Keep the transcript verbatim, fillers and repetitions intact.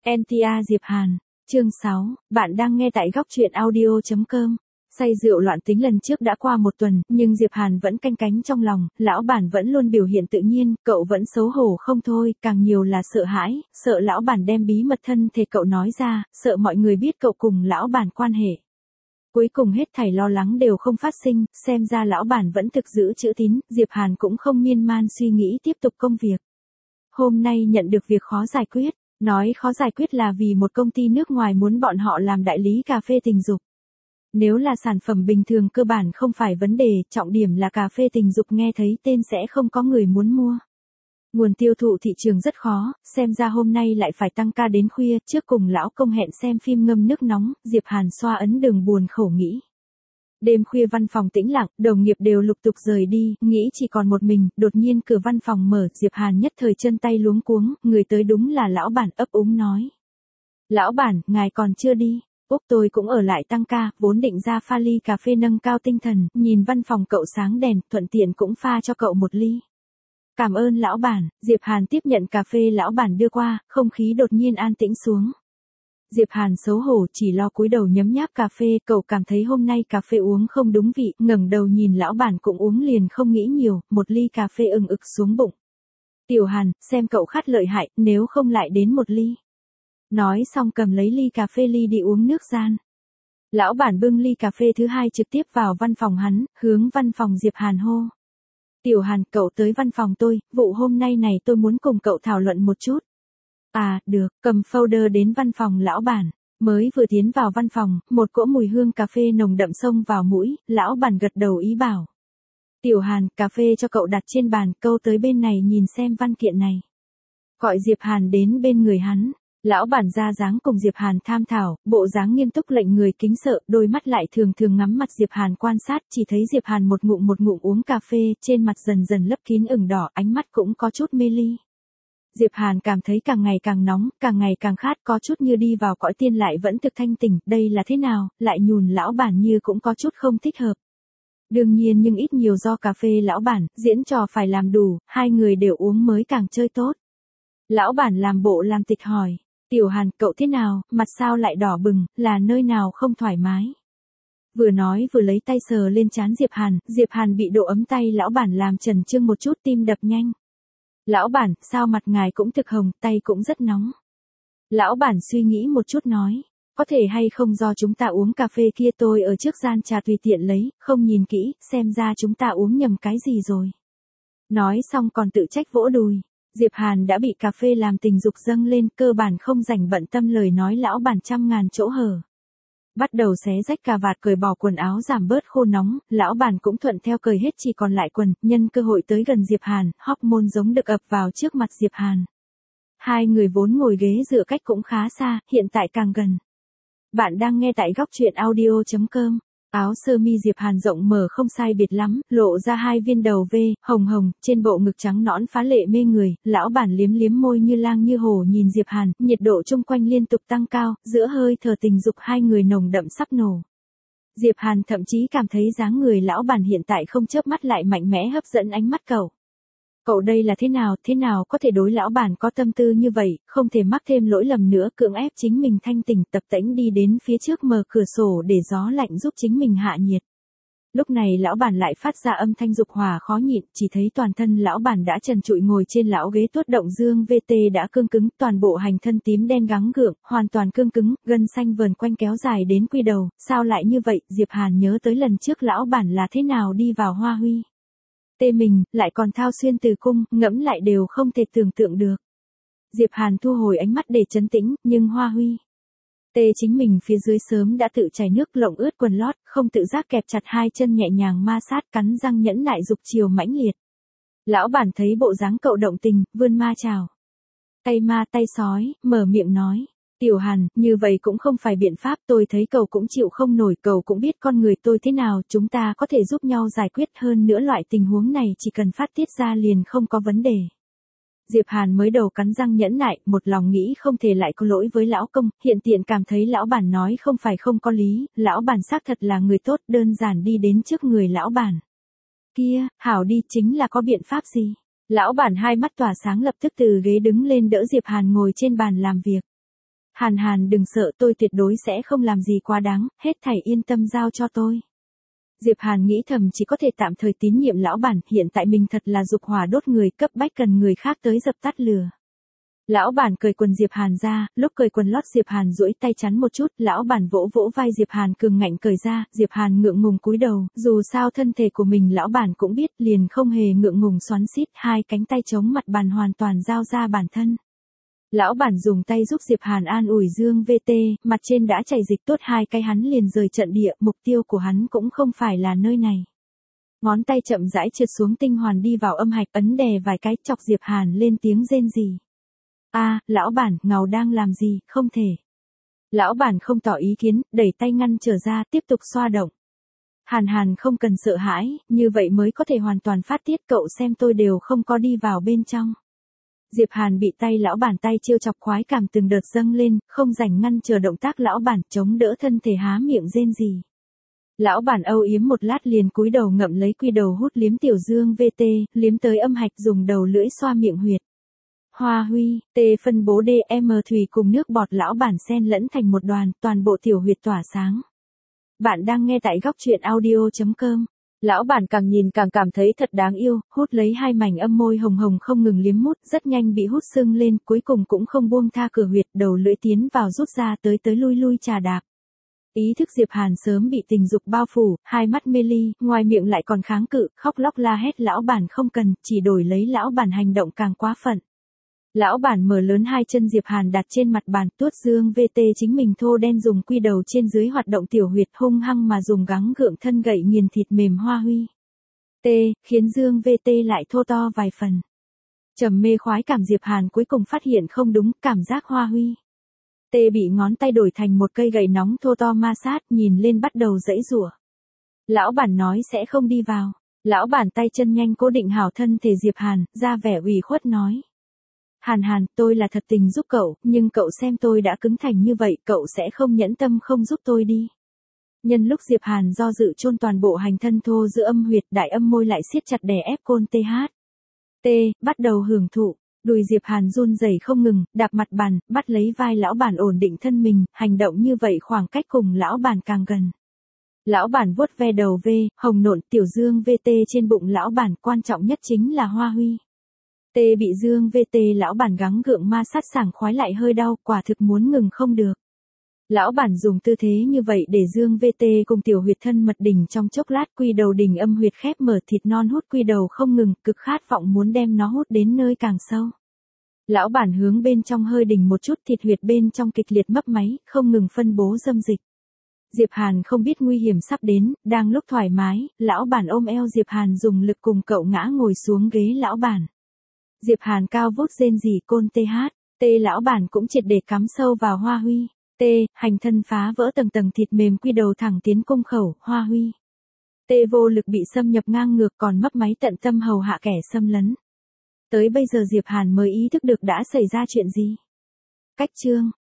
en tê a Diệp Hàn, chương sáu, bạn đang nghe tại góc truyện audio chấm com. Say rượu loạn tính lần trước đã qua một tuần, nhưng Diệp Hàn vẫn canh cánh trong lòng, lão bản vẫn luôn biểu hiện tự nhiên, cậu vẫn xấu hổ không thôi, càng nhiều là sợ hãi, sợ lão bản đem bí mật thân thể cậu nói ra, sợ mọi người biết cậu cùng lão bản quan hệ. Cuối cùng hết thảy lo lắng đều không phát sinh, xem ra lão bản vẫn thực giữ chữ tín, Diệp Hàn cũng không miên man suy nghĩ tiếp tục công việc. Hôm nay nhận được việc khó giải quyết, nói khó giải quyết là vì một công ty nước ngoài muốn bọn họ làm đại lý cà phê tình dục. Nếu là sản phẩm bình thường cơ bản không phải vấn đề, trọng điểm là cà phê tình dục nghe thấy tên sẽ không có người muốn mua. Nguồn tiêu thụ thị trường rất khó, xem ra hôm nay lại phải tăng ca đến khuya, trước cùng lão công hẹn xem phim ngâm nước nóng, Diệp Hàn xoa ấn đường buồn khổ nghĩ. Đêm khuya văn phòng tĩnh lặng, đồng nghiệp đều lục tục rời đi, nghĩ chỉ còn một mình, đột nhiên cửa văn phòng mở, Diệp Hàn nhất thời chân tay luống cuống, người tới đúng là lão bản ấp úng nói. Lão bản, ngài còn chưa đi. Úc tôi cũng ở lại tăng ca, vốn định ra pha ly cà phê nâng cao tinh thần, nhìn văn phòng cậu sáng đèn, thuận tiện cũng pha cho cậu một ly. Cảm ơn lão bản, Diệp Hàn tiếp nhận cà phê lão bản đưa qua, không khí đột nhiên an tĩnh xuống. Diệp Hàn xấu hổ chỉ lo cúi đầu nhấm nháp cà phê, cậu cảm thấy hôm nay cà phê uống không đúng vị, ngẩng đầu nhìn lão bản cũng uống liền không nghĩ nhiều, một ly cà phê ưng ực xuống bụng. Tiểu Hàn, xem cậu khát lợi hại, nếu không lại đến một ly. Nói xong cầm lấy ly cà phê ly đi uống nước gian. Lão bản bưng ly cà phê thứ hai trực tiếp vào văn phòng hắn, hướng văn phòng Diệp Hàn hô. Tiểu Hàn, cậu tới văn phòng tôi, vụ hôm nay này tôi muốn cùng cậu thảo luận một chút. À, được, cầm folder đến văn phòng lão bản. Mới vừa tiến vào văn phòng, một cỗ mùi hương cà phê nồng đậm xông vào mũi, lão bản gật đầu ý bảo. Tiểu Hàn, cà phê cho cậu đặt trên bàn, câu tới bên này nhìn xem văn kiện này. Gọi Diệp Hàn đến bên người hắn. Lão bản ra dáng cùng Diệp Hàn tham thảo, bộ dáng nghiêm túc lệnh người kính sợ, đôi mắt lại thường thường ngắm mặt Diệp Hàn quan sát, chỉ thấy Diệp Hàn một ngụm một ngụm uống cà phê, trên mặt dần dần lấp kín ửng đỏ, ánh mắt cũng có chút mê ly. Diệp Hàn cảm thấy càng ngày càng nóng, càng ngày càng khát, có chút như đi vào cõi tiên lại vẫn thực thanh tỉnh, đây là thế nào, lại nhùn lão bản như cũng có chút không thích hợp. Đương nhiên nhưng ít nhiều do cà phê lão bản, diễn trò phải làm đủ, hai người đều uống mới càng chơi tốt. Lão bản làm bộ làm tịch hỏi. Tiểu Hàn, cậu thế nào, mặt sao lại đỏ bừng, là nơi nào không thoải mái. Vừa nói vừa lấy tay sờ lên trán Diệp Hàn, Diệp Hàn bị độ ấm tay lão bản làm chần chưng một chút, tim đập nhanh. Lão bản, sao mặt ngài cũng thực hồng, tay cũng rất nóng. Lão bản suy nghĩ một chút nói, có thể hay không do chúng ta uống cà phê kia, tôi ở trước gian trà tùy tiện lấy, không nhìn kỹ, xem ra chúng ta uống nhầm cái gì rồi. Nói xong còn tự trách vỗ đùi. Diệp Hàn đã bị cà phê làm tình dục dâng lên, cơ bản không rảnh bận tâm lời nói lão bản trăm ngàn chỗ hở. Bắt đầu xé rách cà vạt, cởi bỏ quần áo giảm bớt khô nóng, lão bản cũng thuận theo cởi hết chỉ còn lại quần, nhân cơ hội tới gần Diệp Hàn, hormone giống được ập vào trước mặt Diệp Hàn. Hai người vốn ngồi ghế dựa cách cũng khá xa, hiện tại càng gần. Bạn đang nghe tại góc truyện audio chấm com. Áo sơ mi Diệp Hàn rộng mở không sai biệt lắm, lộ ra hai viên đầu V, hồng hồng, trên bộ ngực trắng nõn phá lệ mê người, lão bản liếm liếm môi như lang như hổ nhìn Diệp Hàn, nhiệt độ chung quanh liên tục tăng cao, giữa hơi thở tình dục hai người nồng đậm sắp nổ. Diệp Hàn thậm chí cảm thấy dáng người lão bản hiện tại không chớp mắt lại mạnh mẽ hấp dẫn ánh mắt cậu. Cậu đây là thế nào, thế nào có thể đối lão bản có tâm tư như vậy, không thể mắc thêm lỗi lầm nữa, cưỡng ép chính mình thanh tỉnh, tập tễnh đi đến phía trước mở cửa sổ để gió lạnh giúp chính mình hạ nhiệt. Lúc này lão bản lại phát ra âm thanh dục hỏa khó nhịn, chỉ thấy toàn thân lão bản đã trần trụi ngồi trên lão ghế tuốt động dương vê tê đã cương cứng, toàn bộ hành thân tím đen gắng gượng, hoàn toàn cương cứng, gân xanh vờn quanh kéo dài đến quy đầu, sao lại như vậy, Diệp Hàn nhớ tới lần trước lão bản là thế nào đi vào Hoa Huy. Tê mình, lại còn thao xuyên từ cung, ngẫm lại đều không thể tưởng tượng được. Diệp Hàn thu hồi ánh mắt để trấn tĩnh, nhưng Hoa Huy. Tê chính mình phía dưới sớm đã tự chảy nước lộng ướt quần lót, không tự giác kẹp chặt hai chân nhẹ nhàng ma sát, cắn răng nhẫn nại dục chiều mãnh liệt. Lão bản thấy bộ dáng cậu động tình, vươn ma chào. Tay ma tay sói, mở miệng nói. Tiểu Hàn, như vậy cũng không phải biện pháp, tôi thấy cậu cũng chịu không nổi, cậu cũng biết con người tôi thế nào, chúng ta có thể giúp nhau giải quyết, hơn nữa loại tình huống này chỉ cần phát tiết ra liền không có vấn đề. Diệp Hàn mới đầu cắn răng nhẫn nại, một lòng nghĩ không thể lại có lỗi với lão công, hiện tiện cảm thấy lão bản nói không phải không có lý, lão bản xác thật là người tốt, đơn giản đi đến trước người lão bản. Kia, hảo đi, chính là có biện pháp gì? Lão bản hai mắt tỏa sáng lập tức từ ghế đứng lên đỡ Diệp Hàn ngồi trên bàn làm việc. Hàn Hàn đừng sợ, tôi tuyệt đối sẽ không làm gì quá đáng, hết thảy yên tâm giao cho tôi. Diệp Hàn nghĩ thầm chỉ có thể tạm thời tín nhiệm lão bản, hiện tại mình thật là dục hỏa đốt người, cấp bách cần người khác tới dập tắt lửa. Lão bản cởi quần Diệp Hàn ra, lúc cởi quần lót Diệp Hàn duỗi tay chắn một chút, lão bản vỗ vỗ vai Diệp Hàn cường ngạnh cởi ra, Diệp Hàn ngượng ngùng cúi đầu, dù sao thân thể của mình lão bản cũng biết, liền không hề ngượng ngùng xoắn xít, hai cánh tay chống mặt bàn hoàn toàn giao ra bản thân. Lão bản dùng tay giúp Diệp Hàn an ủi Dương vê tê, mặt trên đã chảy dịch tốt hai cái hắn liền rời trận địa, mục tiêu của hắn cũng không phải là nơi này. Ngón tay chậm rãi trượt xuống tinh hoàn đi vào âm hạch, ấn đè vài cái, chọc Diệp Hàn lên tiếng rên rỉ. A, lão bản, ngầu đang làm gì, không thể. Lão bản không tỏ ý kiến, đẩy tay ngăn trở ra, tiếp tục xoa động. Hàn Hàn không cần sợ hãi, như vậy mới có thể hoàn toàn phát tiết, cậu xem tôi đều không có đi vào bên trong. Diệp Hàn bị tay lão bản tay trêu chọc, khoái cảm từng đợt dâng lên, không rảnh ngăn chờ động tác lão bản, chống đỡ thân thể há miệng rên rỉ. Lão bản âu yếm một lát liền cúi đầu ngậm lấy quy đầu hút liếm tiểu Dương vê tê, liếm tới âm hạch dùng đầu lưỡi xoa miệng huyệt. Hoa Huy, tê phân bố đê em thủy cùng nước bọt lão bản xen lẫn thành một đoàn, toàn bộ tiểu huyệt tỏa sáng. Bạn đang nghe tại góc truyện audio chấm com. Lão bản càng nhìn càng cảm thấy thật đáng yêu, hút lấy hai mảnh âm môi hồng hồng không ngừng liếm mút, rất nhanh bị hút sưng lên, cuối cùng cũng không buông tha cửa huyệt, đầu lưỡi tiến vào rút ra tới tới lui lui trà đạp. Ý thức Diệp Hàn sớm bị tình dục bao phủ, hai mắt mê ly, ngoài miệng lại còn kháng cự, khóc lóc la hét lão bản không cần, chỉ đổi lấy lão bản hành động càng quá phận. Lão bản mở lớn hai chân Diệp Hàn đặt trên mặt bàn, tuốt Dương vê tê chính mình thô đen dùng quy đầu trên dưới hoạt động tiểu huyệt, hung hăng mà dùng gắng gượng thân gậy nghiền thịt mềm Hoa Huy. T, khiến Dương vê tê lại thô to vài phần. Trầm mê khoái cảm Diệp Hàn cuối cùng phát hiện không đúng, cảm giác Hoa Huy. T bị ngón tay đổi thành một cây gậy nóng thô to ma sát, nhìn lên bắt đầu giãy giụa. Lão bản nói sẽ không đi vào. Lão bản tay chân nhanh cố định hảo thân thể Diệp Hàn, ra vẻ ủy khuất nói. Hàn Hàn, tôi là thật tình giúp cậu, nhưng cậu xem tôi đã cứng thành như vậy, cậu sẽ không nhẫn tâm không giúp tôi đi. Nhân lúc Diệp Hàn do dự chôn toàn bộ hành thân thô giữa âm huyệt, đại âm môi lại siết chặt đè ép côn tê hát. T, bắt đầu hưởng thụ, đùi Diệp Hàn run rẩy không ngừng, đạp mặt bàn, bắt lấy vai lão bản ổn định thân mình, hành động như vậy khoảng cách cùng lão bản càng gần. Lão bản vuốt ve đầu V, hồng nộn tiểu Dương vê tê trên bụng lão bản, quan trọng nhất chính là Hoa Huy. T bị Dương vê tê lão bản gắng gượng ma sát sảng khoái lại hơi đau, quả thực muốn ngừng không được. Lão bản dùng tư thế như vậy để Dương vê tê cùng tiểu huyệt thân mật đỉnh trong chốc lát, quy đầu đỉnh âm huyệt khép mở, thịt non hút quy đầu không ngừng, cực khát vọng muốn đem nó hút đến nơi càng sâu. Lão bản hướng bên trong hơi đỉnh một chút, thịt huyệt bên trong kịch liệt mấp máy, không ngừng phân bố dâm dịch. Diệp Hàn không biết nguy hiểm sắp đến, đang lúc thoải mái, lão bản ôm eo Diệp Hàn dùng lực cùng cậu ngã ngồi xuống ghế lão bản. Diệp Hàn cao vút rên rỉ côn tê hát, tê lão bản cũng triệt để cắm sâu vào Hoa Huy. Tê, hành thân phá vỡ tầng tầng thịt mềm quy đầu thẳng tiến cung khẩu, Hoa Huy. Tê vô lực bị xâm nhập ngang ngược còn mấp máy tận tâm hầu hạ kẻ xâm lấn. Tới bây giờ Diệp Hàn mới ý thức được đã xảy ra chuyện gì. Cách chương